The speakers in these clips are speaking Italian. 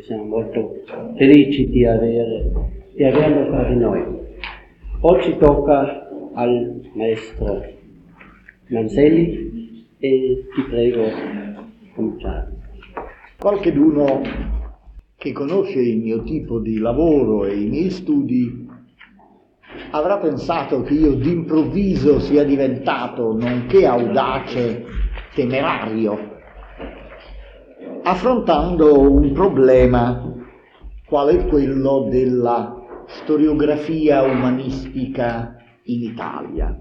siamo molto felici di averlo fra di noi. Oggi tocca al maestro Manzelli e ti prego cominciare. Qualcheduno che conosce il mio tipo di lavoro e i miei studi avrà pensato che io d'improvviso sia diventato, nonché audace, temerario, affrontando un problema quale quello della storiografia umanistica in Italia.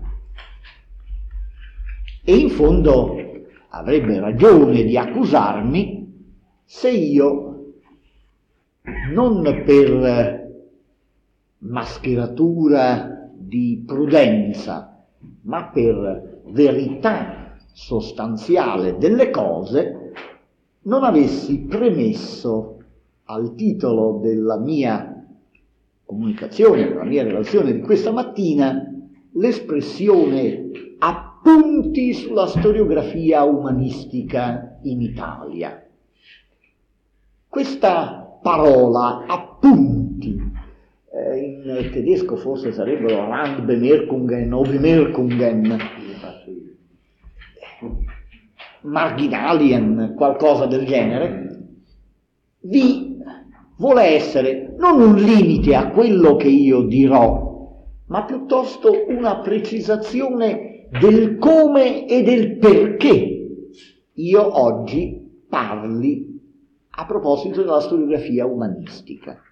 E in fondo avrebbe ragione di accusarmi se io, non per mascheratura di prudenza, ma per verità sostanziale delle cose, non avessi premesso al titolo della mia comunicazione, della mia relazione di questa mattina, l'espressione appunti sulla storiografia umanistica in Italia. Questa parola, appunti, in tedesco forse sarebbero Randbemerkungen o Bemerkungen, Marginalien, qualcosa del genere, vuole essere non un limite a quello che io dirò, ma piuttosto una precisazione del come e del perché io oggi parli a proposito della storiografia umanistica.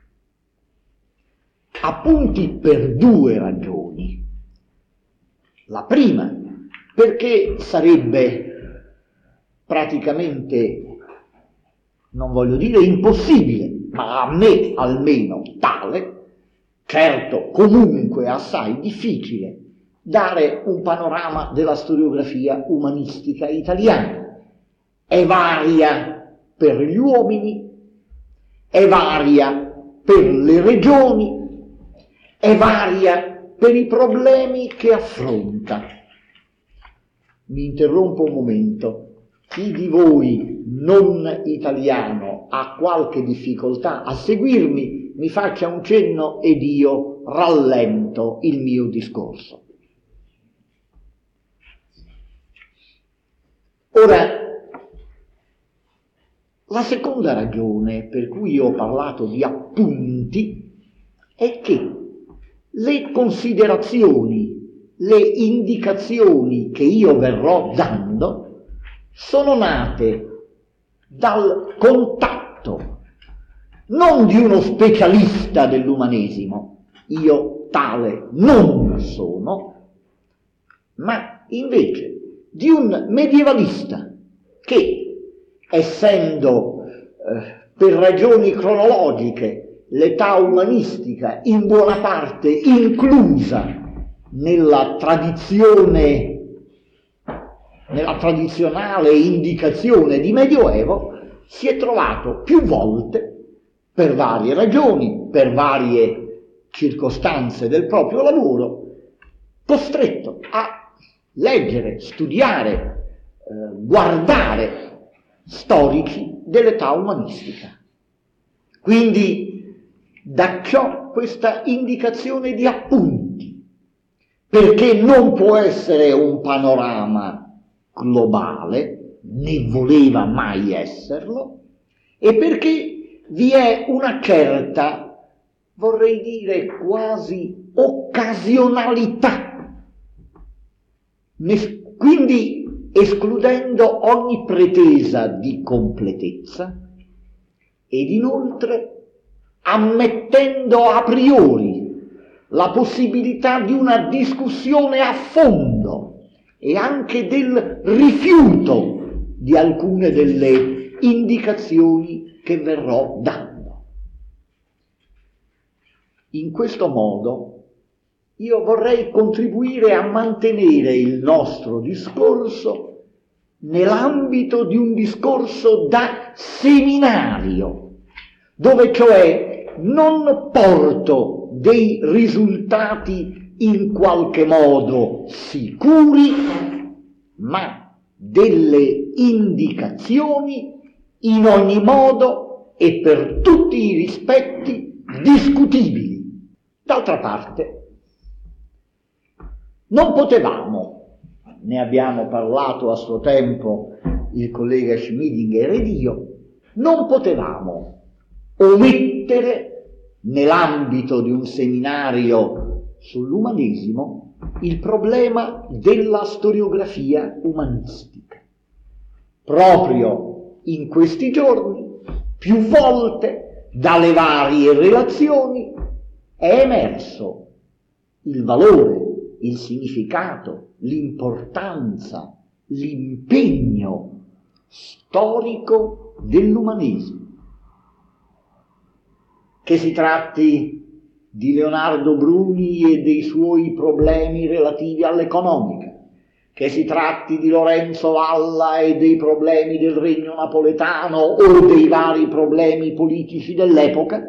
Appunti per due ragioni. La prima, perché sarebbe praticamente, non voglio dire impossibile, ma a me almeno tale, certo comunque assai difficile, dare un panorama della storiografia umanistica italiana. È varia per gli uomini, è varia per le regioni, è varia per i problemi che affronta. Mi interrompo un momento. Chi di voi non italiano ha qualche difficoltà a seguirmi, mi faccia un cenno ed io rallento il mio discorso. Ora, la seconda ragione per cui io ho parlato di appunti è che le considerazioni, le indicazioni che io verrò dando sono nate dal contatto non di uno specialista dell'umanesimo, io tale non sono, ma invece di un medievalista che, essendo per ragioni cronologiche l'età umanistica in buona parte inclusa nella tradizionale indicazione di Medioevo, si è trovato più volte, per varie ragioni, per varie circostanze del proprio lavoro, costretto a leggere, studiare, guardare storici dell'età umanistica. Quindi da ciò questa indicazione di appunti, perché non può essere un panorama globale, né voleva mai esserlo, e perché vi è una certa, vorrei dire quasi occasionalità, quindi escludendo ogni pretesa di completezza ed inoltre ammettendo a priori la possibilità di una discussione a fondo e anche del rifiuto di alcune delle indicazioni che verrò dando. In questo modo io vorrei contribuire a mantenere il nostro discorso nell'ambito di un discorso da seminario, dove cioè non porto dei risultati in qualche modo sicuri, ma delle indicazioni in ogni modo e per tutti i rispetti discutibili. D'altra parte, non potevamo, ne abbiamo parlato a suo tempo il collega Schmidinger ed io, non potevamo omettere nell'ambito di un seminario sull'umanesimo il problema della storiografia umanistica. Proprio in questi giorni, più volte, dalle varie relazioni, è emerso il valore, il significato, l'importanza, l'impegno storico dell'umanesimo. Che si tratti di Leonardo Bruni e dei suoi problemi relativi all'economica, che si tratti di Lorenzo Valla e dei problemi del regno napoletano o dei vari problemi politici dell'epoca,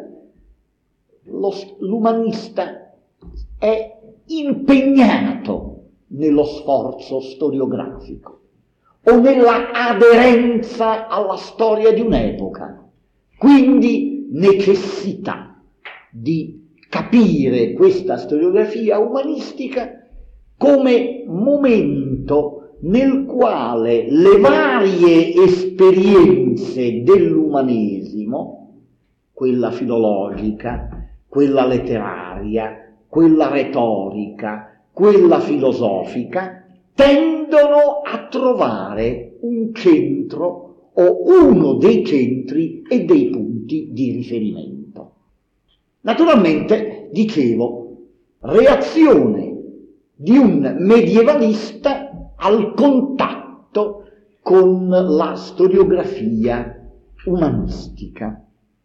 l'umanista è impegnato nello sforzo storiografico o nella aderenza alla storia di un'epoca, quindi necessità di capire questa storiografia umanistica come momento nel quale le varie esperienze dell'umanesimo, quella filologica, quella letteraria, quella retorica, quella filosofica, tendono a trovare un centro o uno dei centri e dei punti di riferimento. Naturalmente, dicevo, reazione di un medievalista al contatto con la storiografia umanistica.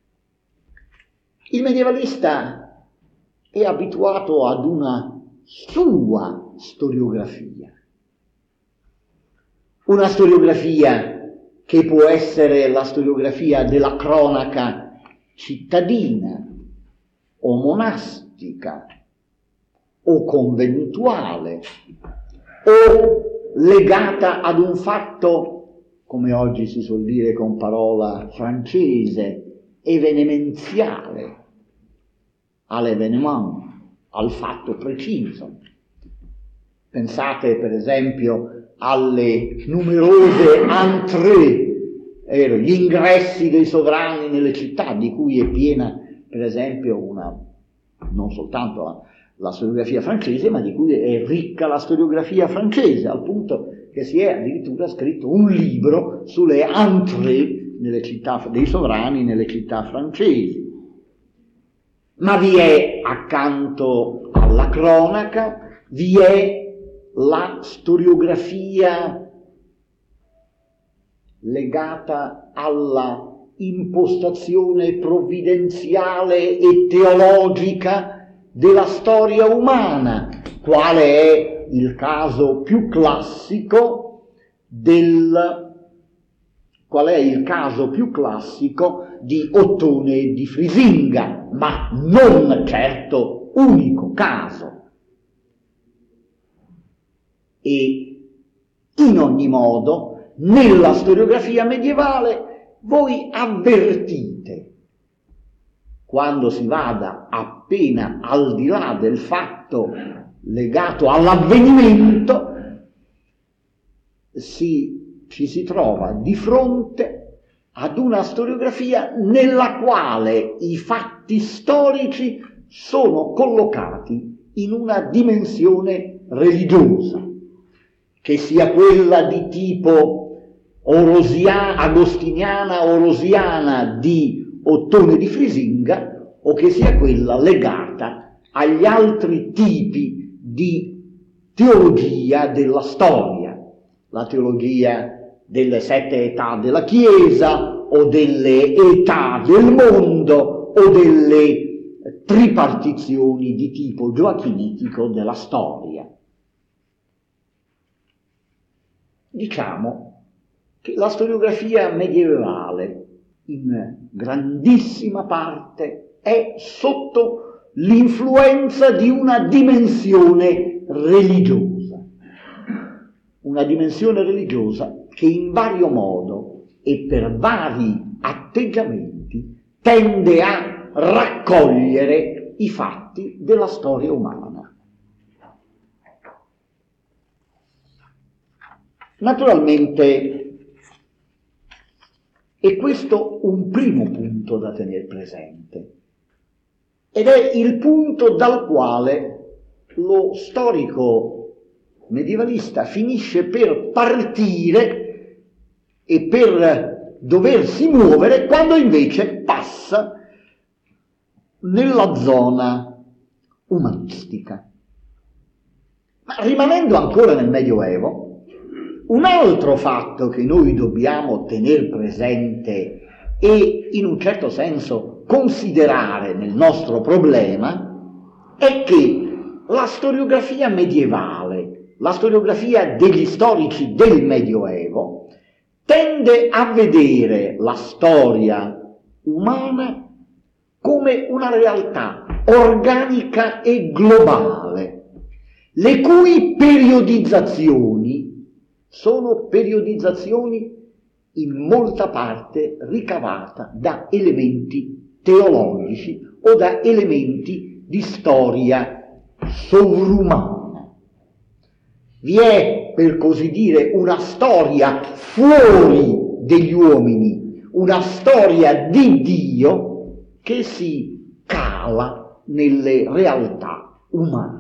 Il medievalista è abituato ad una sua storiografia, una storiografia che può essere la storiografia della cronaca cittadina o monastica o conventuale o legata ad un fatto, come oggi si suol dire con parola francese, evenemenziale, all'événement, al fatto preciso. Pensate per esempio alle numerose entrée, gli ingressi dei sovrani nelle città, di cui è piena per esempio non soltanto la storiografia francese, ma di cui è ricca la storiografia francese, al punto che si è addirittura scritto un libro sulle entrée nelle città dei sovrani nelle città francesi. Ma vi è, accanto alla cronaca, vi è la storiografia legata alla impostazione provvidenziale e teologica della storia umana, quale è il caso più classico di Ottone di Frisinga, ma non certo unico caso. E in ogni modo, nella storiografia medievale, voi avvertite, quando si vada appena al di là del fatto legato all'avvenimento, ci si trova di fronte ad una storiografia nella quale i fatti storici sono collocati in una dimensione religiosa, che sia quella di tipo agostiniana o rosiana di Ottone di Frisinga, o che sia quella legata agli altri tipi di teologia della storia, la teologia delle 7 età della Chiesa, o delle età del mondo, o delle tripartizioni di tipo gioachinitico della storia. Diciamo che la storiografia medievale in grandissima parte è sotto l'influenza di una dimensione religiosa che in vario modo e per vari atteggiamenti tende a raccogliere i fatti della storia umana. Naturalmente è questo un primo punto da tenere presente, ed è il punto dal quale lo storico medievalista finisce per partire e per doversi muovere quando invece passa nella zona umanistica. Ma rimanendo ancora nel Medioevo, un altro fatto che noi dobbiamo tenere presente e in un certo senso considerare nel nostro problema è che la storiografia medievale, la storiografia degli storici del Medioevo, tende a vedere la storia umana come una realtà organica e globale, le cui periodizzazioni sono periodizzazioni in molta parte ricavata da elementi teologici o da elementi di storia sovrumana. Vi è, per così dire, una storia fuori degli uomini, una storia di Dio che si cala nelle realtà umane.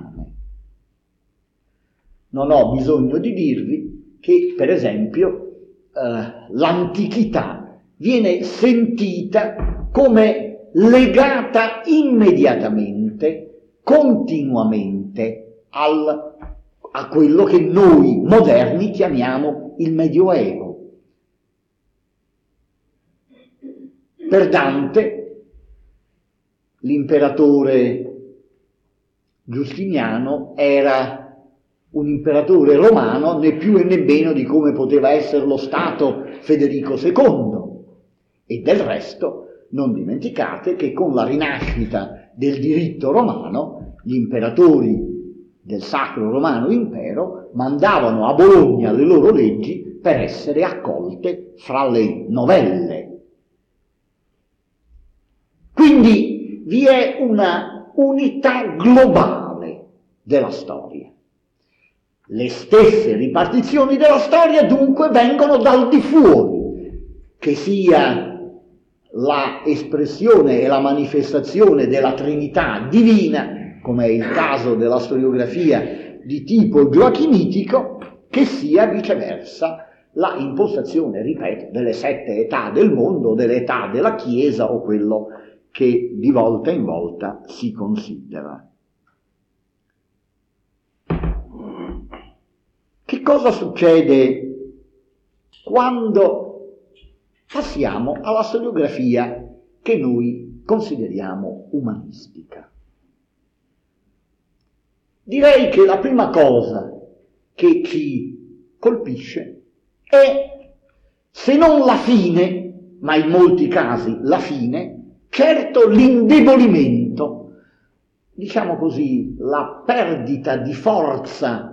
Non ho bisogno di dirvi che, per esempio, l'antichità viene sentita come legata immediatamente, continuamente a quello che noi moderni chiamiamo il Medioevo. Per Dante, l'imperatore Giustiniano era un imperatore romano né più e né meno di come poteva essere lo Stato Federico II. E del resto non dimenticate che con la rinascita del diritto romano gli imperatori del Sacro Romano Impero mandavano a Bologna le loro leggi per essere accolte fra le novelle. Quindi vi è una unità globale della storia. Le stesse ripartizioni della storia dunque vengono dal di fuori, che sia la espressione e la manifestazione della Trinità divina, come è il caso della storiografia di tipo gioachimitico, che sia viceversa la impostazione, ripeto, delle 7 età del mondo, delle età della Chiesa o quello che di volta in volta si considera. Che cosa succede quando passiamo alla storiografia che noi consideriamo umanistica? Direi che la prima cosa che ci colpisce è, se non la fine, ma in molti casi la fine, certo l'indebolimento, diciamo così, la perdita di forza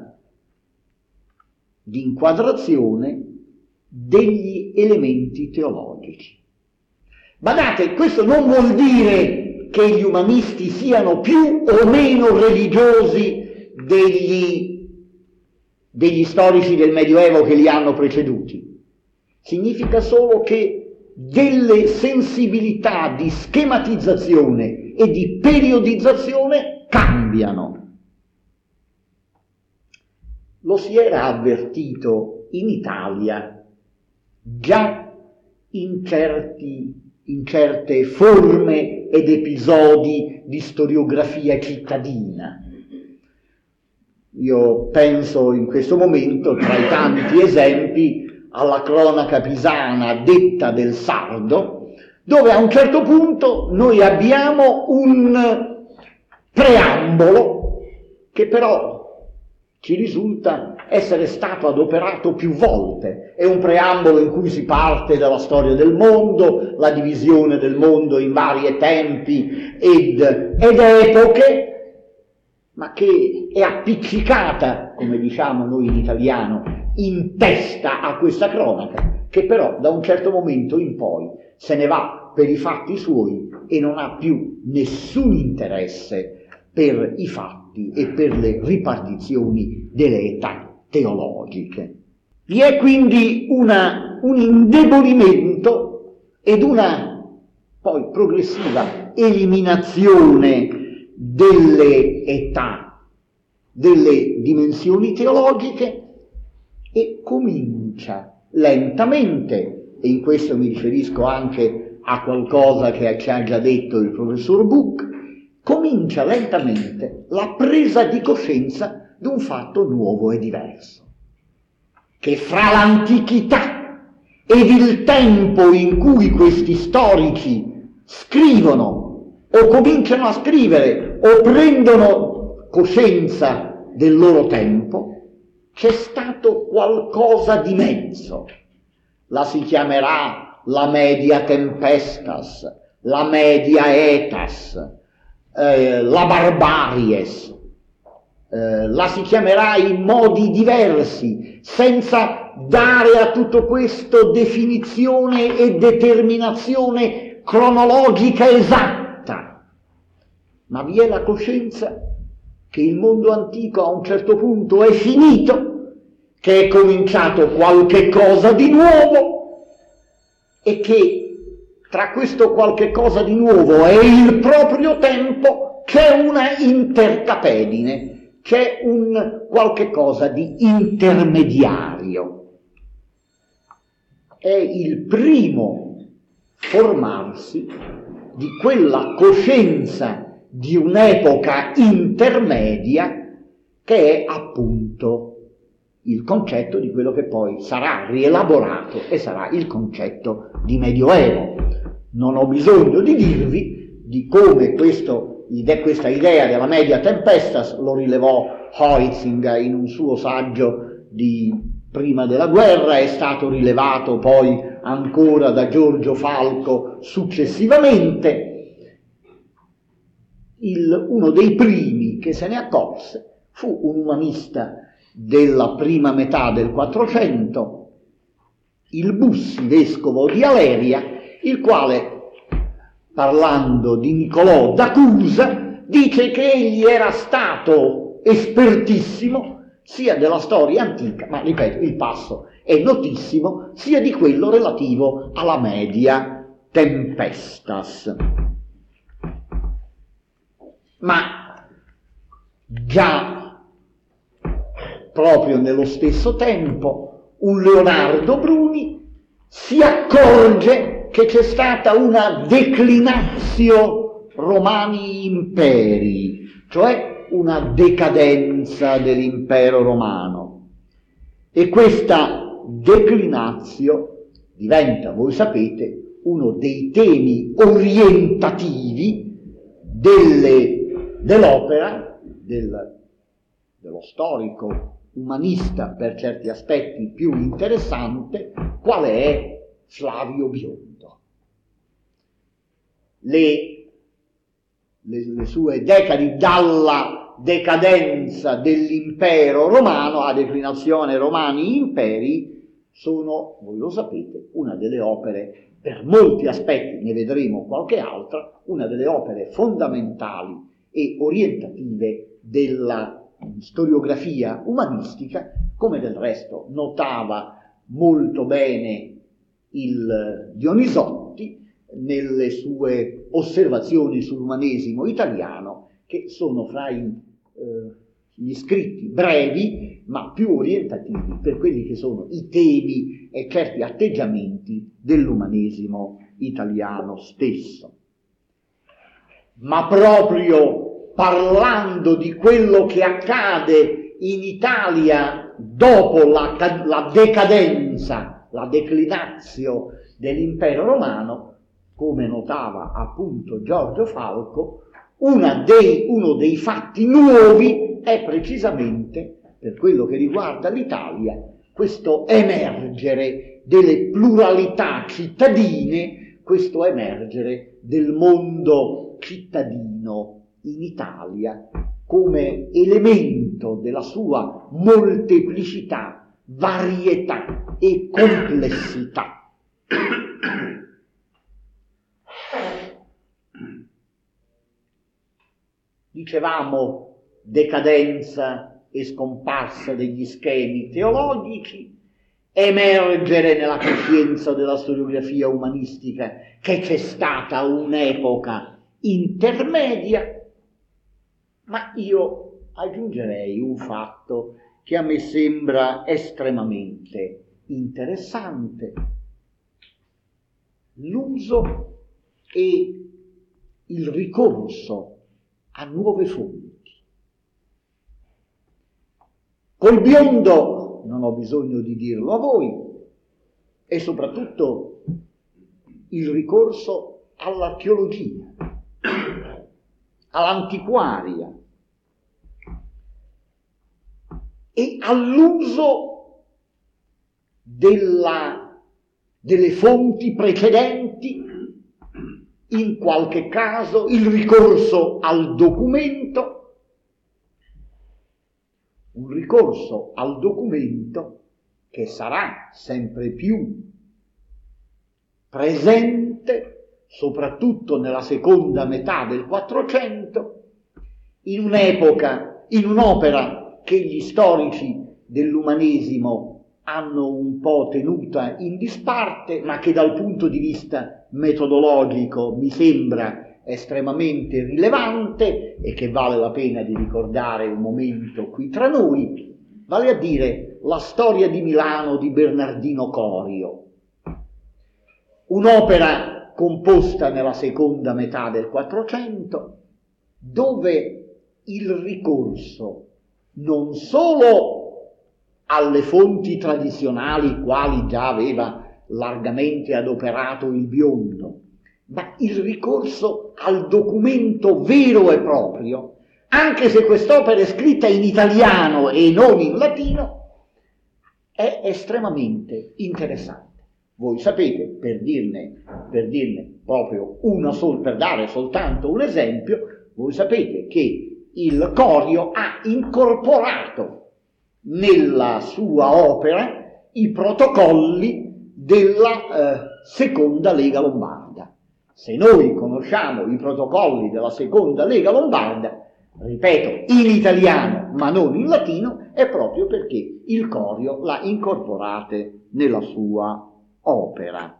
di inquadrazione degli elementi teologici. Badate, questo non vuol dire che gli umanisti siano più o meno religiosi degli storici del Medioevo che li hanno preceduti. Significa solo che delle sensibilità di schematizzazione e di periodizzazione cambiano. Lo si era avvertito in Italia già in certe forme ed episodi di storiografia cittadina. Io penso in questo momento, tra i tanti esempi, alla cronaca pisana detta del Sardo, dove a un certo punto noi abbiamo un preambolo che però ci risulta essere stato adoperato più volte. È un preambolo in cui si parte dalla storia del mondo, la divisione del mondo in varie tempi ed epoche, ma che è appiccicata, come diciamo noi in italiano, in testa a questa cronaca, che però da un certo momento in poi se ne va per i fatti suoi e non ha più nessun interesse per i fatti e per le ripartizioni delle età teologiche. Vi è quindi un indebolimento ed una poi progressiva eliminazione delle età, delle dimensioni teologiche, e comincia lentamente, e in questo mi riferisco anche a qualcosa che ci ha già detto il professor Buch, comincia lentamente la presa di coscienza di un fatto nuovo e diverso, che fra l'antichità ed il tempo in cui questi storici scrivono o cominciano a scrivere o prendono coscienza del loro tempo, c'è stato qualcosa di mezzo. La si chiamerà la media tempestas, la media etas, la barbaries, la si chiamerà in modi diversi, senza dare a tutto questo definizione e determinazione cronologica esatta. Ma vi è la coscienza che il mondo antico a un certo punto è finito, che è cominciato qualche cosa di nuovo e che tra questo qualche cosa di nuovo e il proprio tempo c'è una intercapedine, c'è un qualche cosa di intermediario. È il primo formarsi di quella coscienza di un'epoca intermedia che è appunto il concetto di quello che poi sarà rielaborato e sarà il concetto di Medioevo. Non ho bisogno di dirvi di come questa idea della media tempestas lo rilevò Huizinga in un suo saggio di prima della guerra, è stato rilevato poi ancora da Giorgio Falco successivamente. Uno dei primi che se ne accorse fu un umanista della prima metà del Quattrocento, il Bussi, vescovo di Aleria, il quale, parlando di Niccolò da Cusa, dice che egli era stato espertissimo sia della storia antica, ma ripeto, il passo è notissimo, sia di quello relativo alla media tempestas. Ma già proprio nello stesso tempo un Leonardo Bruni si accorge che c'è stata una declinatio Romani imperi, cioè una decadenza dell'impero romano, e questa declinatio diventa, voi sapete, uno dei temi orientativi dell'opera dello storico umanista per certi aspetti più interessante, quale è Flavio Biondo. Le sue decadi dalla decadenza dell'impero romano a declinazione Romani imperi sono, voi lo sapete, una delle opere, per molti aspetti, ne vedremo qualche altra, una delle opere fondamentali e orientative della storiografia umanistica, come del resto notava molto bene il Dionisotti nelle sue osservazioni sull'umanesimo italiano, che sono fra gli scritti brevi ma più orientativi per quelli che sono i temi e certi atteggiamenti dell'umanesimo italiano stesso. Ma proprio parlando di quello che accade in Italia dopo la decadenza, la declinatio dell'impero romano, come notava appunto Giorgio Falco, uno dei fatti nuovi è precisamente, per quello che riguarda l'Italia, questo emergere delle pluralità cittadine, questo emergere del mondo cittadino in Italia come elemento della sua molteplicità, varietà e complessità. dicevamo, decadenza e scomparsa degli schemi teologici, emergere nella coscienza della storiografia umanistica che c'è stata un'epoca intermedia, ma io aggiungerei un fatto che a me sembra estremamente interessante: l'uso e il ricorso a nuove fonti. Col Biondo, non ho bisogno di dirlo a voi, e soprattutto il ricorso all'archeologia, all'antiquaria e all'uso delle fonti precedenti, in qualche caso il ricorso al documento, un ricorso al documento che sarà sempre più presente, soprattutto nella seconda metà del Quattrocento, in un'epoca, in un'opera che gli storici dell'umanesimo hanno un po' tenuta in disparte, ma che dal punto di vista metodologico mi sembra estremamente rilevante e che vale la pena di ricordare un momento qui tra noi, vale a dire la storia di Milano di Bernardino Corio, un'opera composta nella seconda metà del Quattrocento, dove il ricorso non solo alle fonti tradizionali, quali già aveva largamente adoperato il Biondo, ma il ricorso al documento vero e proprio, anche se quest'opera è scritta in italiano e non in latino, è estremamente interessante. Voi sapete, per dirne proprio per dare soltanto un esempio, voi sapete che il Corio ha incorporato nella sua opera i protocolli della seconda Lega Lombarda. Se noi conosciamo i protocolli della seconda Lega Lombarda, ripeto, in italiano ma non in latino, è proprio perché il Corio l'ha incorporate nella sua opera.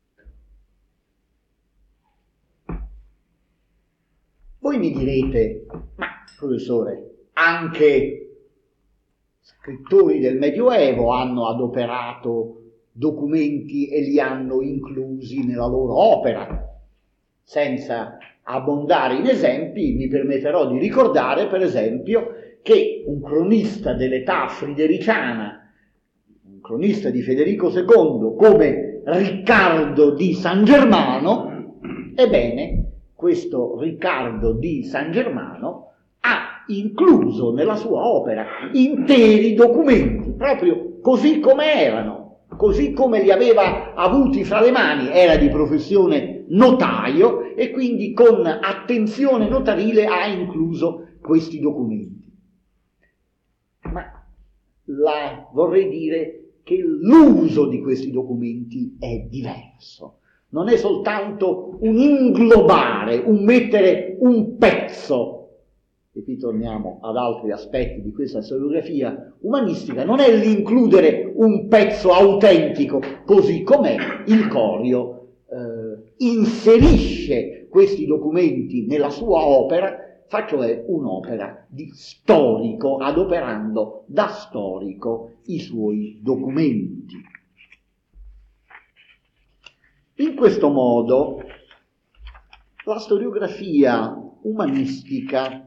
Voi mi direte, ma professore, anche scrittori del Medioevo hanno adoperato documenti e li hanno inclusi nella loro opera. Senza abbondare in esempi, mi permetterò di ricordare, per esempio, che un cronista dell'età fridericiana, un cronista di Federico II, come Riccardo di San Germano, ebbene, questo Riccardo di San Germano ha incluso nella sua opera interi documenti, proprio così come erano, così come li aveva avuti fra le mani. Era di professione notaio e quindi con attenzione notarile ha incluso questi documenti. Ma vorrei dire che l'uso di questi documenti è diverso. Non è soltanto un inglobare, un mettere un pezzo, e qui torniamo ad altri aspetti di questa storiografia umanistica, non è l'includere un pezzo autentico così com'è. Il Corio inserisce questi documenti nella sua opera, fa cioè un'opera di storico, adoperando da storico i suoi documenti. In questo modo la storiografia umanistica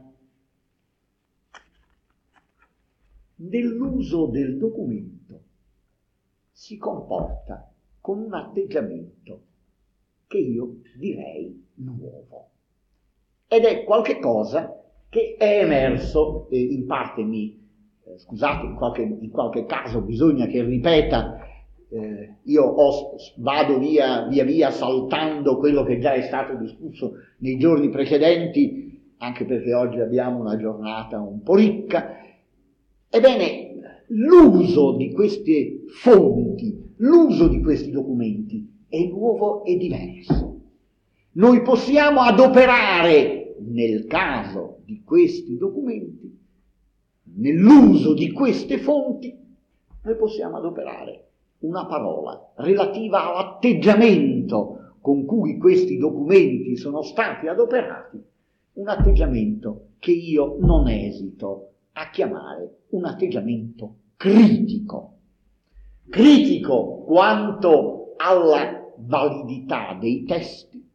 nell'uso del documento si comporta con un atteggiamento che io direi nuovo. Ed è qualche cosa che è emerso, e in parte scusate, in qualche caso bisogna che ripeta, io vado via via saltando quello che già è stato discusso nei giorni precedenti, anche perché oggi abbiamo una giornata un po' ricca. Ebbene, l'uso di queste fonti, l'uso di questi documenti è nuovo e diverso. Noi possiamo adoperare nel caso di questi documenti, nell'uso di queste fonti, noi possiamo adoperare una parola relativa all'atteggiamento con cui questi documenti sono stati adoperati, un atteggiamento che io non esito a chiamare un atteggiamento critico. Critico quanto alla validità dei testi,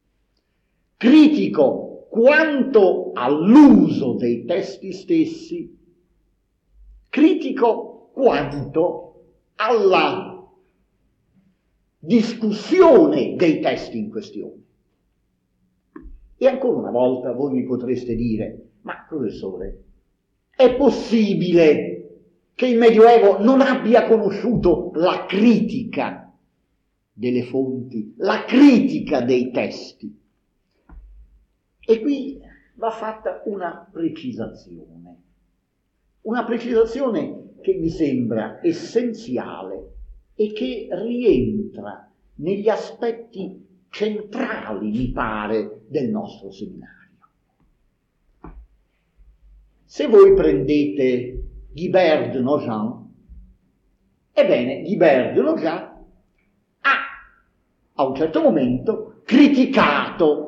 critico quanto all'uso dei testi stessi, critico quanto alla discussione dei testi in questione. E ancora una volta voi mi potreste dire: ma professore, è possibile che il Medioevo non abbia conosciuto la critica delle fonti, la critica dei testi? E qui va fatta una precisazione che mi sembra essenziale e che rientra negli aspetti centrali, mi pare, del nostro seminario. Se voi prendete Guibert de Nogent, ebbene, Guibert de Nogent ha a un certo momento criticato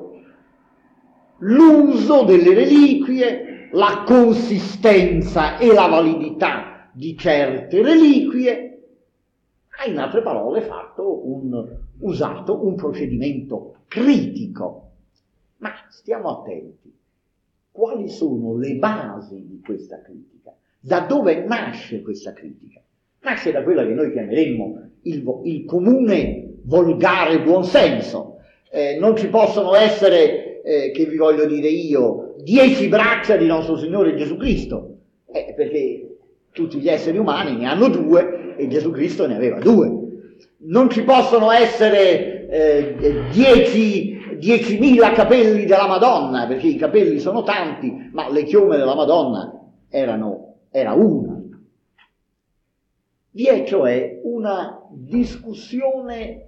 l'uso delle reliquie, la consistenza e la validità di certe reliquie, ha in altre parole usato un procedimento critico. Ma stiamo attenti, quali sono le basi di questa critica? Da dove nasce questa critica? Nasce da quella che noi chiameremmo il comune volgare buonsenso. Non ci possono essere, che vi voglio dire io, 10 braccia di nostro Signore Gesù Cristo, perché tutti gli esseri umani ne hanno 2 e Gesù Cristo ne aveva 2. Non ci possono essere 10.000 capelli della Madonna, perché i capelli sono tanti, ma le chiome della Madonna era una. Vi è cioè una discussione,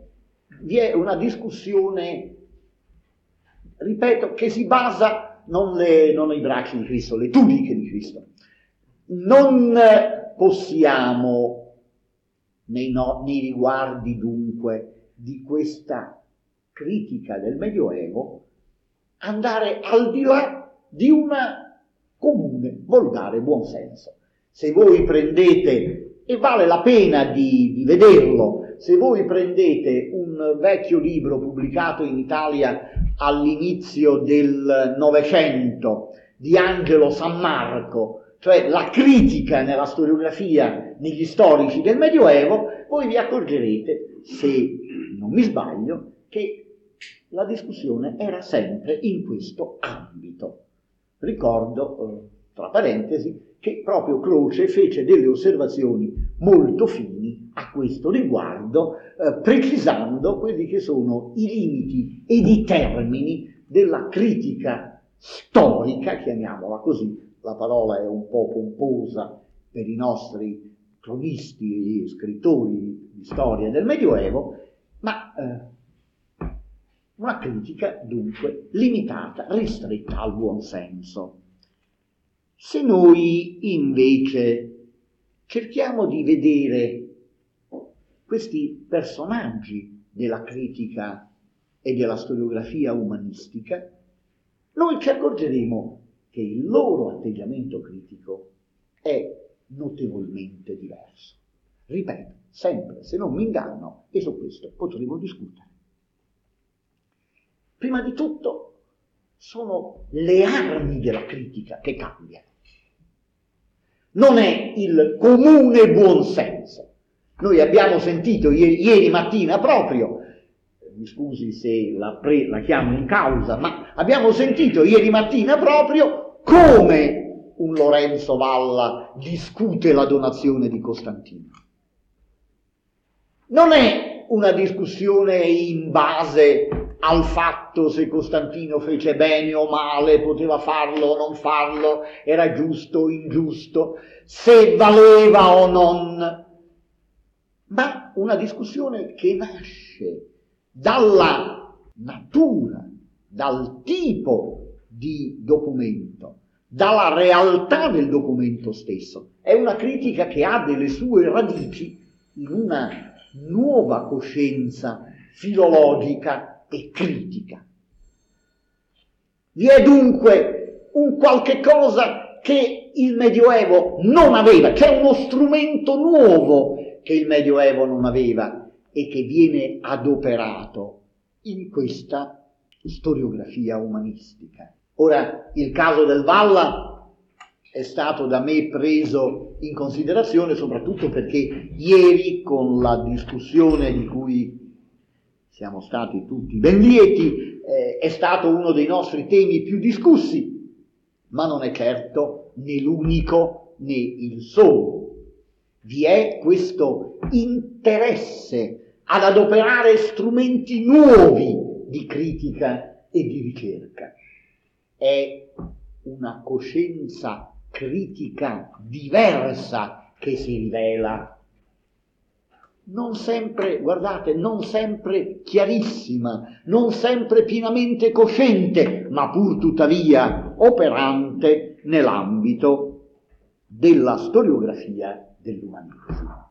ripeto, che si basa non ai bracci di Cristo, le tuniche di Cristo. Non possiamo, nei riguardi dunque di questa critica del Medioevo, andare al di là di una comune, volgare buonsenso. Se voi prendete, e vale la pena di vederlo, se voi prendete un vecchio libro pubblicato in Italia all'inizio del Novecento di Angelo Sammarco, cioè la critica nella storiografia, negli storici del Medioevo, voi vi accorgerete, se non mi sbaglio, che la discussione era sempre in questo ambito. Ricordo, tra parentesi, che proprio Croce fece delle osservazioni molto fini a questo riguardo, precisando quelli che sono i limiti ed i termini della critica storica, chiamiamola così. La parola è un po' pomposa per i nostri cronisti e scrittori di storia del Medioevo, ma una critica dunque limitata, ristretta al buon senso. Se noi invece cerchiamo di vedere questi personaggi della critica e della storiografia umanistica, noi ci accorgeremo che il loro atteggiamento critico è notevolmente diverso. Ripeto, sempre, se non mi inganno, e su questo potremo discutere. Prima di tutto sono le armi della critica che cambiano. Non è il comune buonsenso. Noi abbiamo sentito ieri mattina proprio, mi scusi se la chiamo in causa, ma abbiamo sentito ieri mattina proprio come un Lorenzo Valla discute la donazione di Costantino. Non è una discussione in base al fatto se Costantino fece bene o male, poteva farlo o non farlo, era giusto o ingiusto, se valeva o non, ma una discussione che nasce dalla natura, dal tipo di documento, dalla realtà del documento stesso. È una critica che ha delle sue radici in una nuova coscienza filologica e critica. Vi è dunque un qualche cosa che il Medioevo non aveva, c'è uno strumento nuovo che il Medioevo non aveva e che viene adoperato in questa storiografia umanistica. Ora, il caso del Valla è stato da me preso in considerazione soprattutto perché ieri, con la discussione di cui siamo stati tutti ben lieti, è stato uno dei nostri temi più discussi, ma non è certo né l'unico né il solo. Vi è questo interesse ad adoperare strumenti nuovi di critica e di ricerca. È una coscienza critica diversa che si rivela non sempre, guardate, non sempre chiarissima, non sempre pienamente cosciente, ma pur tuttavia operante nell'ambito della storiografia dell'umanesimo.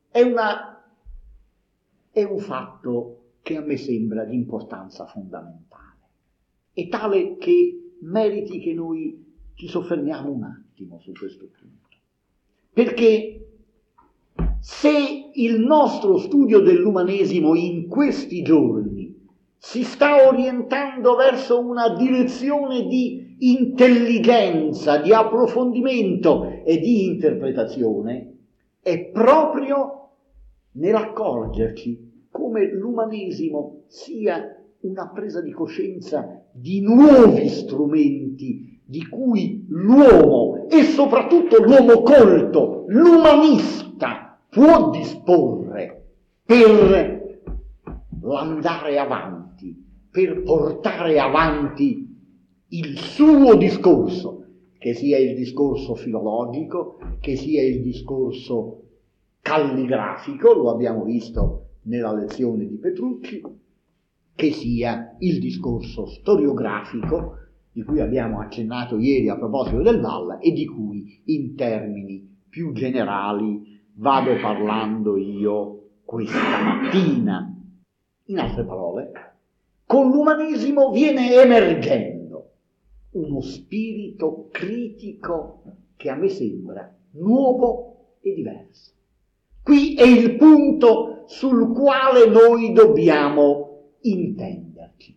È un fatto che a me sembra di importanza fondamentale, è tale che meriti che noi ci soffermiamo un attimo su questo punto, perché se il nostro studio dell'umanesimo in questi giorni si sta orientando verso una direzione di intelligenza, di approfondimento e di interpretazione, è proprio nell'accorgerci come l'umanesimo sia una presa di coscienza di nuovi strumenti di cui l'uomo, e soprattutto l'uomo colto, l'umanista, può disporre per andare avanti, per portare avanti il suo discorso, che sia il discorso filologico, che sia il discorso calligrafico, lo abbiamo visto nella lezione di Petrucci, che sia il discorso storiografico, di cui abbiamo accennato ieri a proposito del Valla e di cui in termini più generali vado parlando io questa mattina. In altre parole, con l'umanesimo viene emergendo uno spirito critico che a me sembra nuovo e diverso. Qui è il punto sul quale noi dobbiamo intenderci.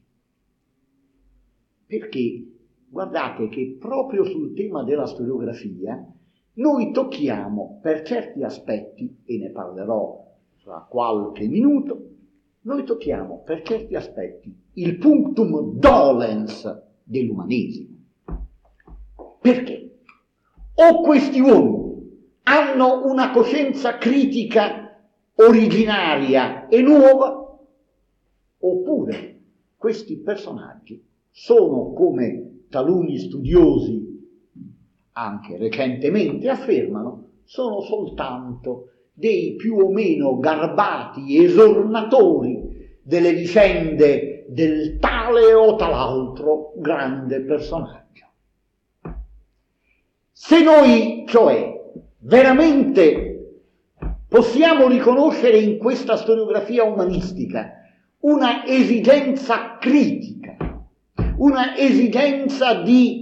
Perché guardate che proprio sul tema della storiografia noi tocchiamo per certi aspetti, e ne parlerò fra qualche minuto, noi tocchiamo per certi aspetti il punctum dolens dell'umanesimo. Perché? O questi uomini hanno una coscienza critica originaria e nuova, oppure questi personaggi sono, come taluni studiosi anche recentemente affermano, sono soltanto dei più o meno garbati esornatori delle vicende del tale o tal'altro grande personaggio. Se noi, cioè, veramente possiamo riconoscere in questa storiografia umanistica una esigenza critica, una esigenza di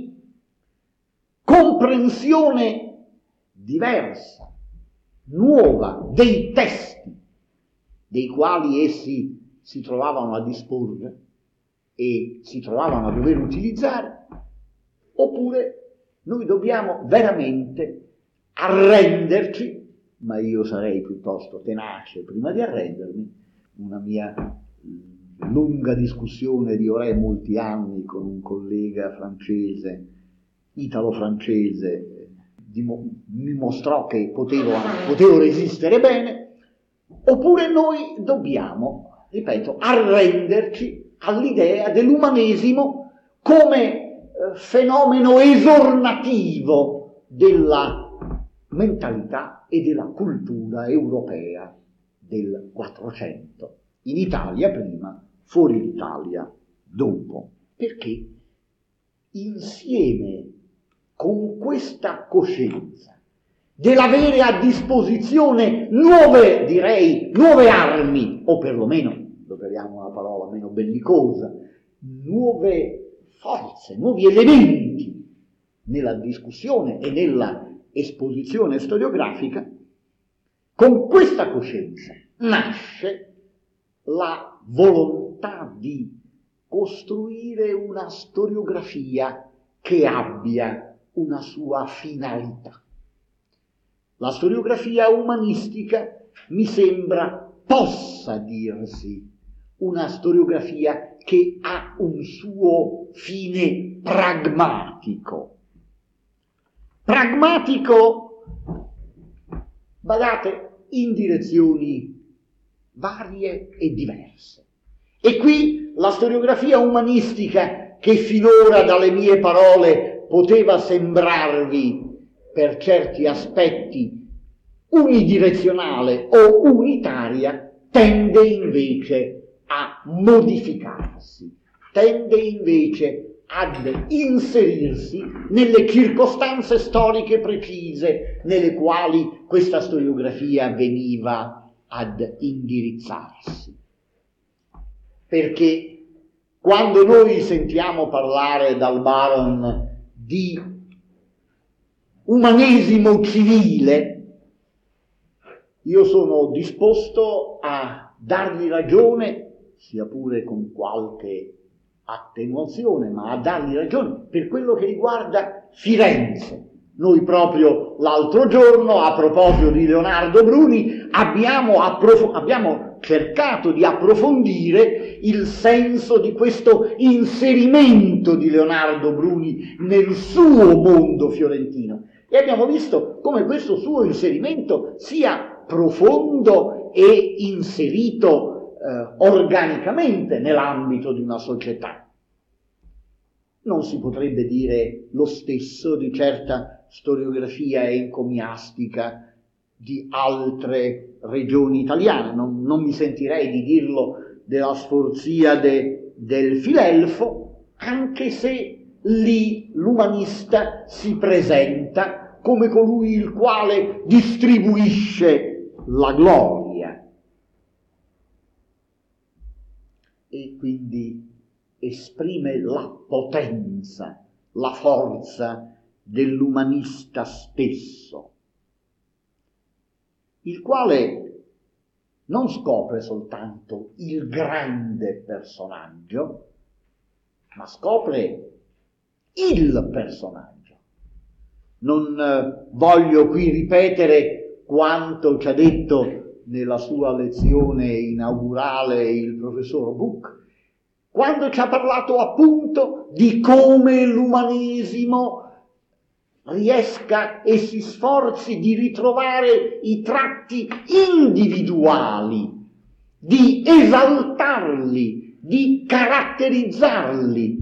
comprensione diversa, nuova dei testi dei quali essi si trovavano a disporre e si trovavano a dover utilizzare, oppure noi dobbiamo veramente arrenderci, ma io sarei piuttosto tenace prima di arrendermi. Una mia lunga discussione di ormai molti anni con un collega francese, italo-francese, mi mostrò che potevo resistere bene. Oppure noi dobbiamo, ripeto, arrenderci all'idea dell'umanesimo come fenomeno esornativo della mentalità e della cultura europea del Quattrocento, in Italia prima, fuori d'Italia dopo, perché insieme con questa coscienza dell'avere a disposizione nuove armi, o perlomeno, adoperiamo una parola meno bellicosa, nuove forze, nuovi elementi nella discussione e nella esposizione storiografica. Con questa coscienza nasce la volontà di costruire una storiografia che abbia una sua finalità. La storiografia umanistica mi sembra possa dirsi una storiografia che ha un suo fine pragmatico. Pragmatico, badate, in direzioni varie e diverse. E qui la storiografia umanistica, che finora dalle mie parole poteva sembrarvi per certi aspetti unidirezionale o unitaria, tende invece a modificarsi, tende invece ad inserirsi nelle circostanze storiche precise nelle quali questa storiografia veniva ad indirizzarsi. Perché quando noi sentiamo parlare dal Baron di umanesimo civile, io sono disposto a dargli ragione, sia pure con qualche attenuazione, ma a dargli ragione per quello che riguarda Firenze. Noi proprio l'altro giorno, a proposito di Leonardo Bruni, abbiamo cercato di approfondire il senso di questo inserimento di Leonardo Bruni nel suo mondo fiorentino. E abbiamo visto come questo suo inserimento sia profondo e inserito organicamente nell'ambito di una società. Non si potrebbe dire lo stesso di certa storiografia encomiastica di altre regioni italiane. Non mi sentirei di dirlo della Sforzia del Filelfo, anche se lì l'umanista si presenta come colui il quale distribuisce la gloria e quindi esprime la potenza, la forza dell'umanista stesso, il quale non scopre soltanto il grande personaggio, ma scopre il personaggio. Non voglio qui ripetere quanto ci ha detto nella sua lezione inaugurale il professor Buch, quando ci ha parlato appunto di come l'umanesimo riesca e si sforzi di ritrovare i tratti individuali, di esaltarli, di caratterizzarli,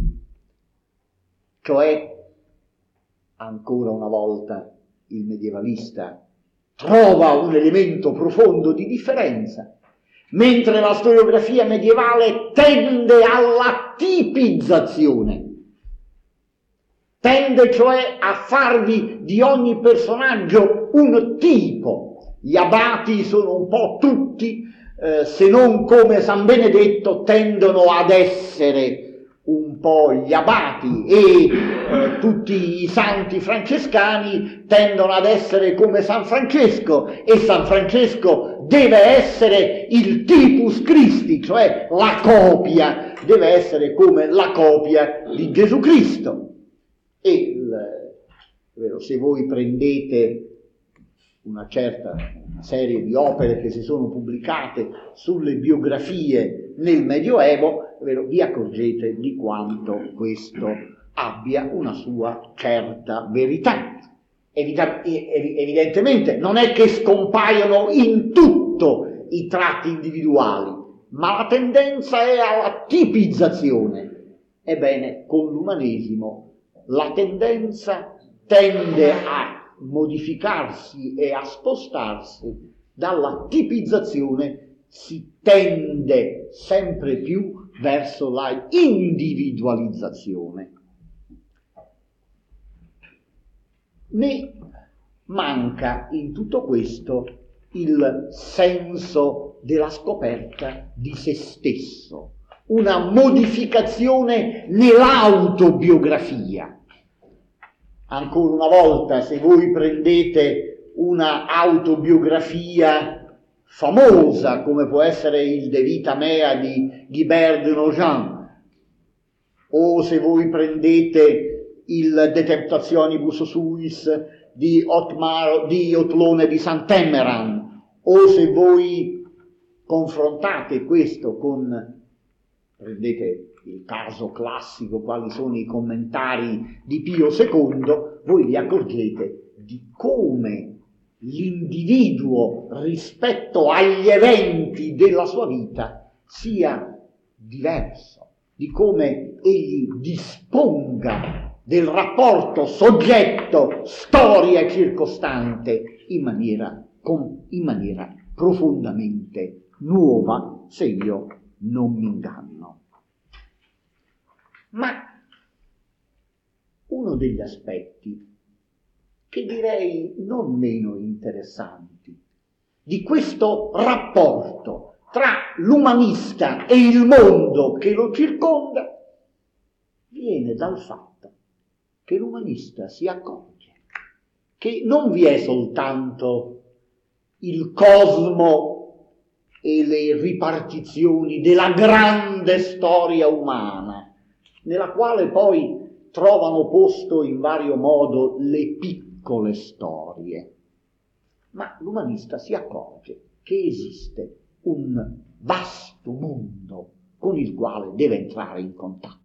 cioè ancora una volta il medievalista trova un elemento profondo di differenza, mentre la storiografia medievale tende alla tipizzazione, tende cioè a farvi di ogni personaggio un tipo. Gli abati sono un po' tutti, se non come San Benedetto, tendono ad essere un po' gli abati e tutti i santi francescani tendono ad essere come San Francesco, e San Francesco deve essere il typus Christi, cioè la copia, deve essere come la copia di Gesù Cristo. E se voi prendete una certa serie di opere che si sono pubblicate sulle biografie nel Medioevo, vi accorgete di quanto questo abbia una sua certa verità. Evidentemente non è che scompaiono in tutto i tratti individuali, ma la tendenza è alla tipizzazione. Ebbene, con l'umanesimo la tendenza tende a modificarsi e a spostarsi. Dalla tipizzazione si tende sempre più verso la individualizzazione. né manca in tutto questo il senso della scoperta di se stesso, una modificazione nell'autobiografia. Ancora una volta, se voi prendete una autobiografia famosa, come può essere il De Vita Mea di Guibert de Nogent, o se voi prendete il De Temptationibus Suis di Otlone di Sant'Emmeran, o se voi confrontate questo con, prendete il caso classico, quali sono i commentari di Pio II, voi vi accorgete di come l'individuo rispetto agli eventi della sua vita sia diverso, di come egli disponga del rapporto soggetto-storia e circostante in maniera profondamente nuova, se io non mi inganno. Ma uno degli aspetti che direi non meno interessanti di questo rapporto tra l'umanista e il mondo che lo circonda viene dal fatto che l'umanista si accorge che non vi è soltanto il cosmo e le ripartizioni della grande storia umana, nella quale poi trovano posto in vario modo le piccole storie, ma l'umanista si accorge che esiste un vasto mondo con il quale deve entrare in contatto.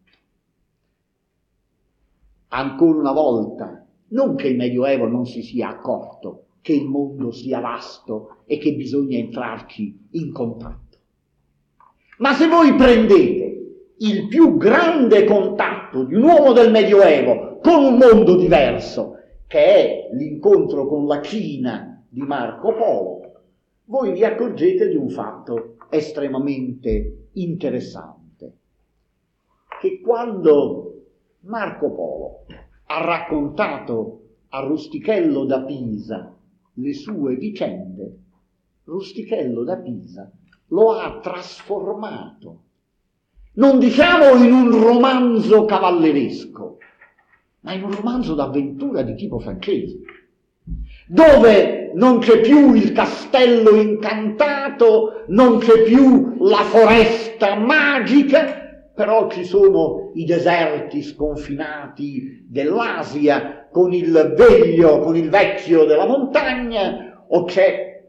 Ancora una volta, non che il Medioevo non si sia accorto che il mondo sia vasto e che bisogna entrarci in contatto, ma se voi prendete il più grande contatto di un uomo del Medioevo con un mondo diverso, che è l'incontro con la Cina di Marco Polo, voi vi accorgete di un fatto estremamente interessante, che quando Marco Polo ha raccontato a Rustichello da Pisa le sue vicende, Rustichello da Pisa lo ha trasformato, non diciamo in un romanzo cavalleresco, ma in un romanzo d'avventura di tipo francese, dove non c'è più il castello incantato, non c'è più la foresta magica, però ci sono i deserti sconfinati dell'Asia con il vecchio della montagna, o c'è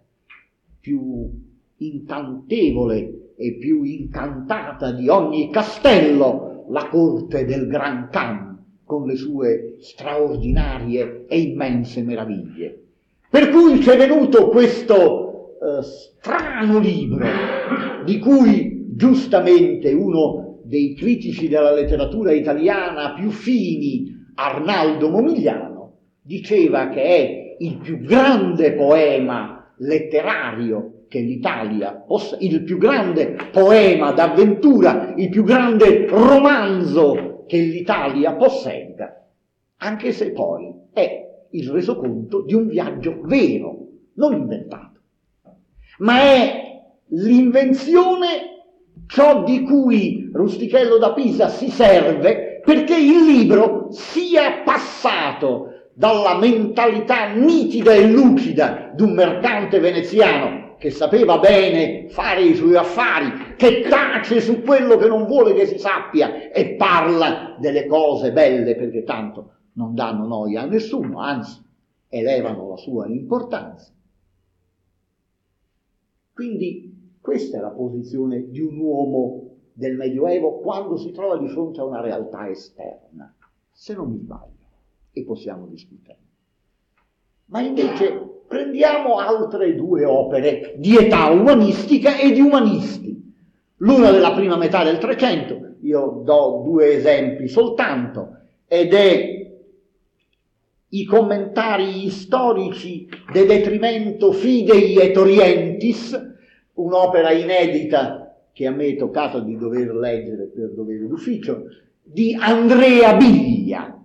più incantevole e più incantata di ogni castello la corte del Gran Khan con le sue straordinarie e immense meraviglie. Per cui c'è venuto questo strano libro di cui giustamente uno dei critici della letteratura italiana più fini, Arnaldo Momigliano, diceva che è il più grande poema letterario che l'Italia possa, il più grande poema d'avventura, il più grande romanzo che l'Italia possegga, anche se poi è il resoconto di un viaggio vero, non inventato, ma è l'invenzione, ciò di cui Rustichello da Pisa si serve perché il libro sia passato dalla mentalità nitida e lucida di un mercante veneziano che sapeva bene fare i suoi affari, che tace su quello che non vuole che si sappia e parla delle cose belle perché tanto non danno noia a nessuno, anzi elevano la sua importanza. Quindi questa è la posizione di un uomo del Medioevo quando si trova di fronte a una realtà esterna, se non mi sbaglio, e possiamo discutere. Ma invece prendiamo altre due opere di età umanistica e di umanisti, l'una della prima metà del Trecento, io do due esempi soltanto, ed è i commentari storici de detrimento Fidei et Orientis, un'opera inedita che a me è toccato di dover leggere per dovere d'ufficio, di Andrea Biglia,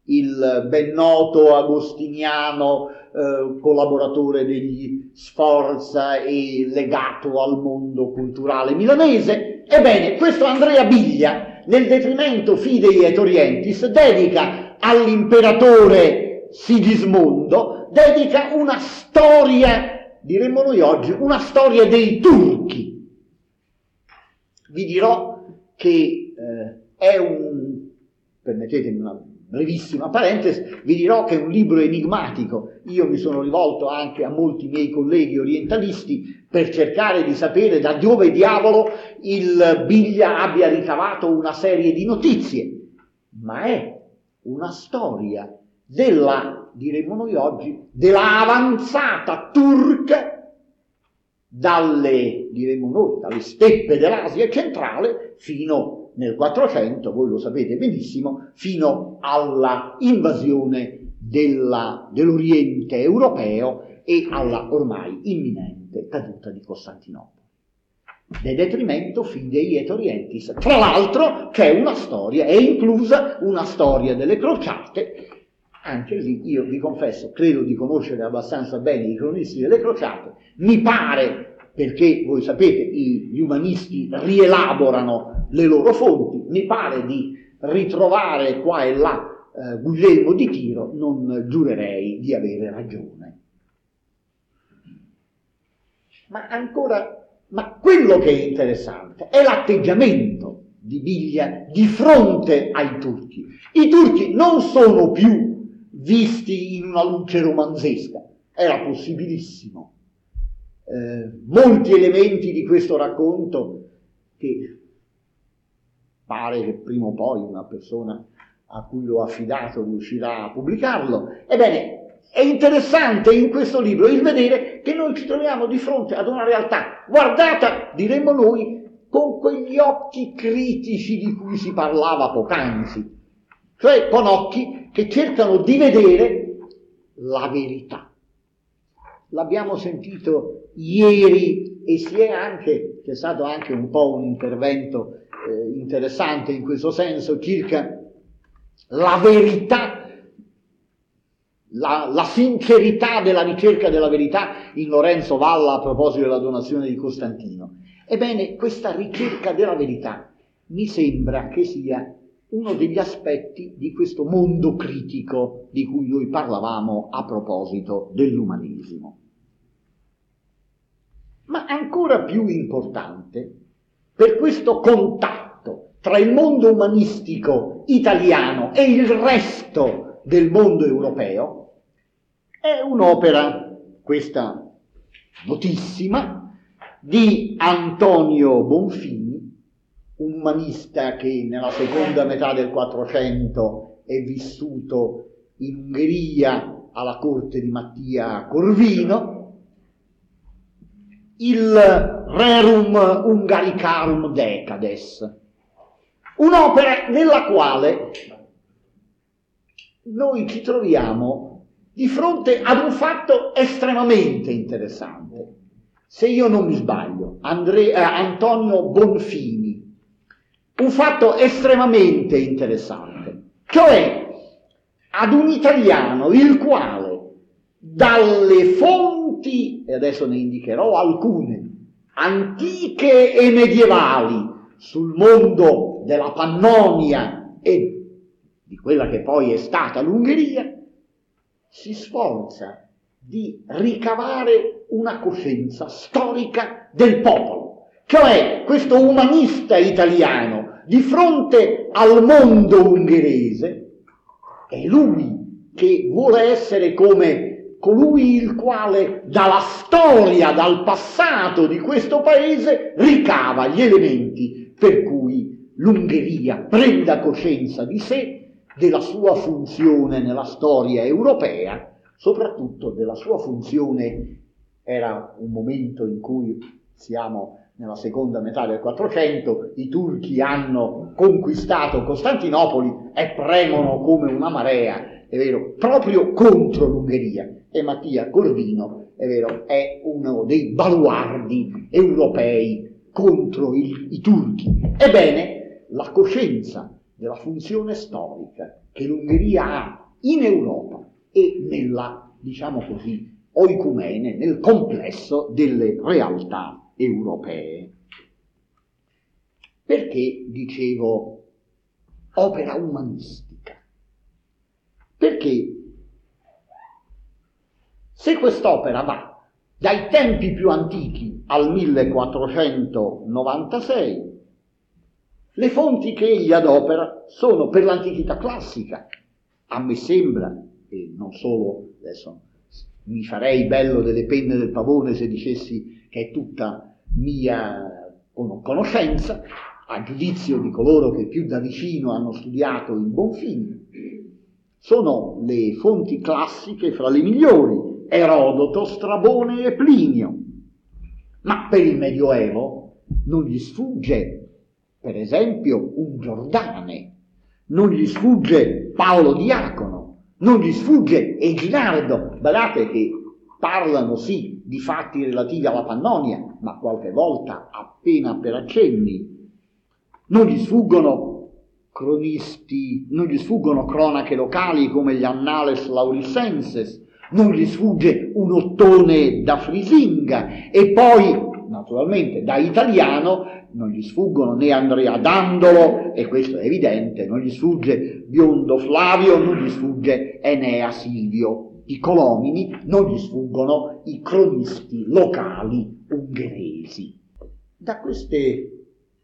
il ben noto agostiniano, collaboratore degli Sforza e legato al mondo culturale milanese. Ebbene, questo Andrea Biglia, nel Detrimento Fidei et Orientis, dedica all'imperatore Sigismondo, dedica una storia, diremmo noi oggi, una storia dei turchi. Vi dirò che permettetemi una brevissima parentesi, vi dirò che è un libro enigmatico. Io mi sono rivolto anche a molti miei colleghi orientalisti per cercare di sapere da dove diavolo il Biglia abbia ricavato una serie di notizie, ma è una storia diremmo noi oggi, della avanzata turca dalle steppe dell'Asia centrale fino nel 400, voi lo sapete benissimo, fino alla invasione dell'Oriente europeo e alla ormai imminente caduta di Costantinopoli. De Detrimento Fidei et Orientis, tra l'altro che è inclusa una storia delle crociate. Anche lì io vi confesso, credo di conoscere abbastanza bene i cronisti delle crociate, mi pare, perché voi sapete gli umanisti rielaborano le loro fonti, mi pare di ritrovare qua e là Guglielmo di Tiro, non giurerei di avere ragione. Ma quello che è interessante è l'atteggiamento di Biglia di fronte ai turchi. I turchi non sono più visti in una luce romanzesca, era possibilissimo. Molti elementi di questo racconto, che pare che prima o poi una persona a cui l'ho affidato riuscirà a pubblicarlo, ebbene, è interessante in questo libro il vedere che noi ci troviamo di fronte ad una realtà guardata, diremmo noi, con quegli occhi critici di cui si parlava poc'anzi, cioè con occhi che cercano di vedere la verità. L'abbiamo sentito ieri e c'è stato anche un po' un intervento interessante in questo senso circa la verità, la sincerità della ricerca della verità in Lorenzo Valla a proposito della donazione di Costantino. Ebbene, questa ricerca della verità mi sembra che sia uno degli aspetti di questo mondo critico di cui noi parlavamo a proposito dell'umanesimo. Ma ancora più importante, per questo contatto tra il mondo umanistico italiano e il resto del mondo europeo, è un'opera, questa notissima, di Antonio Bonfini, un umanista che nella seconda metà del 400 è vissuto in Ungheria alla corte di Mattia Corvino, il Rerum Ungaricarum Decades, un'opera nella quale noi ci troviamo di fronte ad un fatto estremamente interessante. Se io non mi sbaglio, Antonio Bonfini, un fatto estremamente interessante, cioè ad un italiano il quale dalle fonti, e adesso ne indicherò alcune, antiche e medievali sul mondo della Pannonia e di quella che poi è stata l'Ungheria, si sforza di ricavare una coscienza storica del popolo. Cioè, questo umanista italiano, di fronte al mondo ungherese, è lui che vuole essere come colui il quale dalla storia, dal passato di questo paese, ricava gli elementi per cui l'Ungheria prenda coscienza di sé, della sua funzione nella storia europea, soprattutto della sua funzione. Era un momento in cui siamo nella seconda metà del 400, i turchi hanno conquistato Costantinopoli e premono come una marea, è vero, proprio contro l'Ungheria, e Mattia Corvino, è vero, è uno dei baluardi europei contro i turchi. Ebbene, la coscienza della funzione storica che l'Ungheria ha in Europa e nella, diciamo così, oicumene, nel complesso delle realtà europee. Perché, dicevo, opera umanistica? Perché se quest'opera va dai tempi più antichi al 1496, le fonti che egli adopera sono per l'antichità classica. A me sembra, e non solo, adesso mi farei bello delle penne del pavone se dicessi che è tutta mia conoscenza, a giudizio di coloro che più da vicino hanno studiato il Bonfini, sono le fonti classiche fra le migliori, Erodoto, Strabone e Plinio. Ma per il Medioevo non gli sfugge, per esempio, un Giordane, non gli sfugge Paolo Diacono, non gli sfugge Eginardo. Badate che parlano sì di fatti relativi alla Pannonia, ma qualche volta appena per accenni. Non gli sfuggono cronisti, non gli sfuggono cronache locali come gli Annales Lauricenses, non gli sfugge un Ottone da Frisinga, e poi naturalmente da italiano non gli sfuggono né Andrea Dandolo, e questo è evidente, non gli sfugge Biondo Flavio, non gli sfugge Enea Silvio Piccolomini, non gli sfuggono i cronisti locali ungheresi. Da questi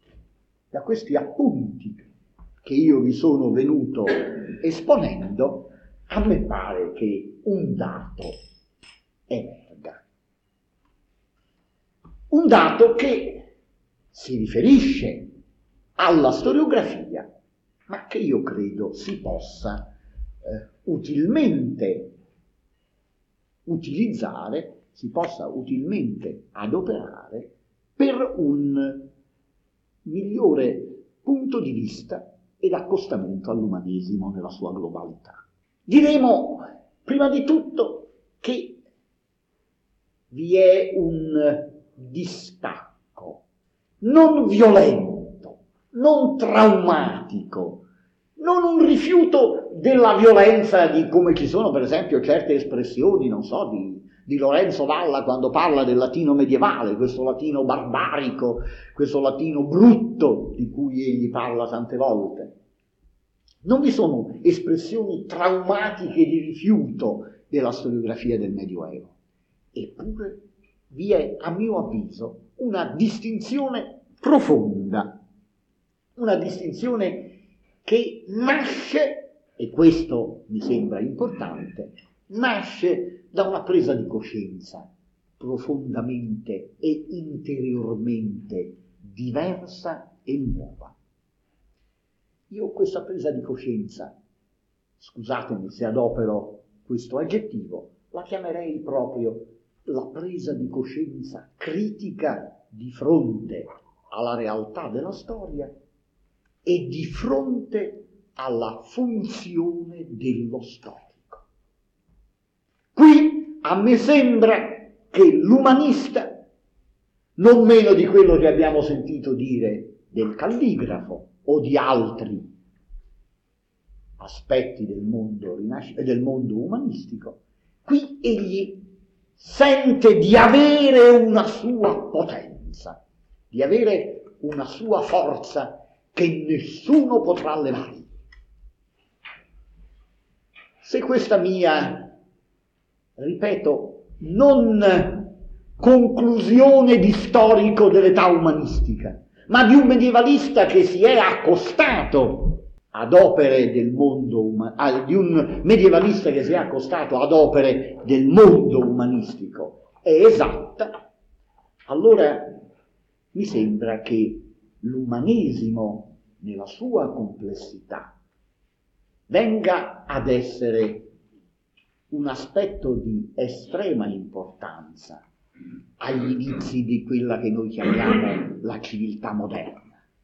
appunti che io vi sono venuto esponendo, a me pare che un dato emerga. Un dato che si riferisce alla storiografia, ma che io credo si possa utilmente utilizzare, si possa utilmente adoperare per un migliore punto di vista ed accostamento all'umanesimo nella sua globalità. Diremo prima di tutto che vi è un distacco non violento, non traumatico, non un rifiuto della violenza di come ci sono per esempio certe espressioni, non so, di Lorenzo Valla quando parla del latino medievale, questo latino barbarico, questo latino brutto di cui egli parla tante volte. Non vi sono espressioni traumatiche di rifiuto della storiografia del Medioevo. Eppure vi è, a mio avviso, una distinzione profonda, una distinzione che nasce, e questo mi sembra importante, nasce da una presa di coscienza profondamente e interiormente diversa e nuova. Io questa presa di coscienza, scusatemi se adopero questo aggettivo, la chiamerei proprio la presa di coscienza critica di fronte alla realtà della storia e di fronte alla funzione dello storico. Qui a me sembra che l'umanista, non meno di quello che abbiamo sentito dire del calligrafo o di altri aspetti del mondo umanistico, qui egli sente di avere una sua potenza, di avere una sua forza che nessuno potrà levare. Se questa mia, ripeto, non conclusione di storico dell'età umanistica, ma di un medievalista che si è accostato ad opere del mondo di un medievalista che si è accostato ad opere del mondo umanistico è esatta, allora mi sembra che l'umanesimo nella sua complessità venga ad essere un aspetto di estrema importanza agli inizi di quella che noi chiamiamo la civiltà moderna.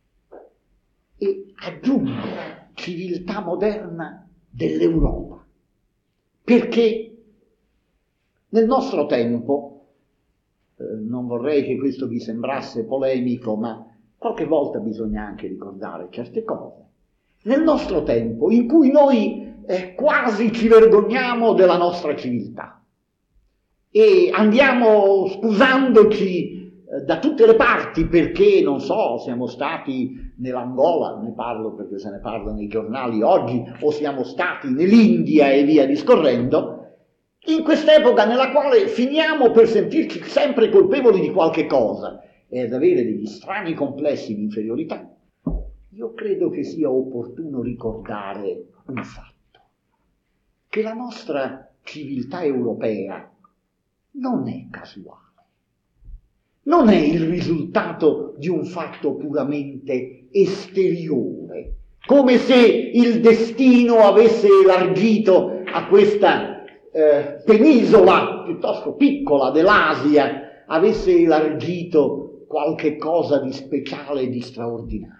E aggiungo civiltà moderna dell'Europa, perché nel nostro tempo, non vorrei che questo vi sembrasse polemico, ma qualche volta bisogna anche ricordare certe cose. nel nostro tempo, in cui noi quasi ci vergogniamo della nostra civiltà e andiamo scusandoci da tutte le parti perché, non so, siamo stati nell'Angola, ne parlo perché se ne parla nei giornali oggi, o siamo stati nell'India e via discorrendo, in quest'epoca nella quale finiamo per sentirci sempre colpevoli di qualche cosa e ad avere degli strani complessi di inferiorità, io credo che sia opportuno ricordare un fatto, che la nostra civiltà europea non è casuale, non è il risultato di un fatto puramente esteriore, come se il destino avesse elargito a questa penisola piuttosto piccola dell'Asia, avesse elargito qualche cosa di speciale e di straordinario.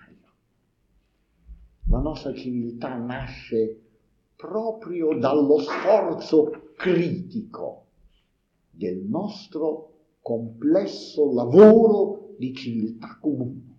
La nostra civiltà nasce proprio dallo sforzo critico del nostro complesso lavoro di civiltà comune.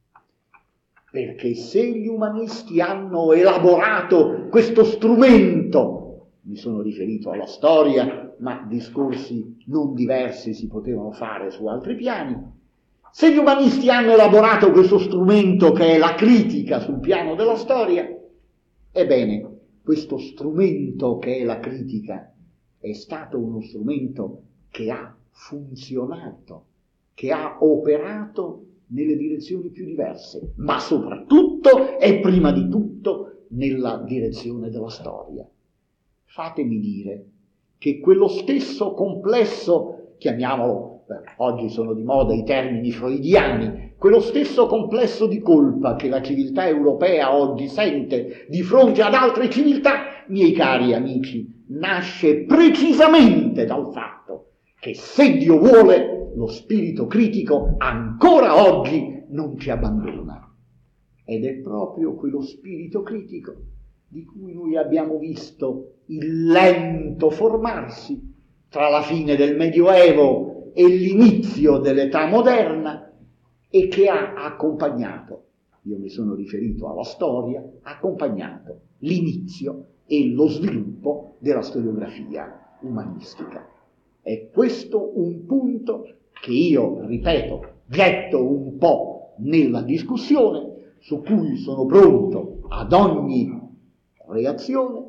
Perché se gli umanisti hanno elaborato questo strumento, mi sono riferito alla storia, ma discorsi non diversi si potevano fare su altri piani, se gli umanisti hanno elaborato questo strumento che è la critica sul piano della storia, ebbene, questo strumento che è la critica è stato uno strumento che ha funzionato, che ha operato nelle direzioni più diverse, ma soprattutto e prima di tutto nella direzione della storia. Fatemi dire che quello stesso complesso, chiamiamolo, oggi sono di moda i termini freudiani, quello stesso complesso di colpa che la civiltà europea oggi sente di fronte ad altre civiltà, miei cari amici, nasce precisamente dal fatto che, se Dio vuole, lo spirito critico ancora oggi non ci abbandona. Ed è proprio quello spirito critico di cui noi abbiamo visto il lento formarsi tra la fine del Medioevo e l'inizio dell'età moderna e che ha accompagnato, io mi sono riferito alla storia, accompagnato l'inizio e lo sviluppo della storiografia umanistica. È questo un punto che io, ripeto, getto un po' nella discussione, su cui sono pronto ad ogni reazione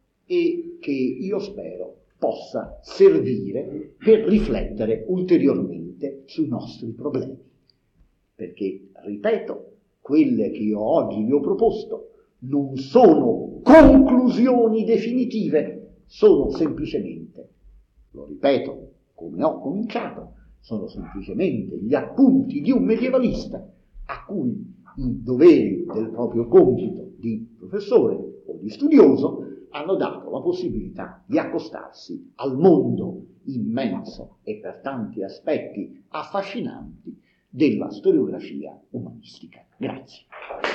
e che io spero possa servire per riflettere ulteriormente sui nostri problemi. Perché, ripeto, quelle che io oggi vi ho proposto non sono conclusioni definitive, sono semplicemente, lo ripeto come ho cominciato, sono semplicemente gli appunti di un medievalista a cui i doveri del proprio compito di professore o di studioso hanno dato la possibilità di accostarsi al mondo immenso e per tanti aspetti affascinanti della storiografia umanistica. Grazie.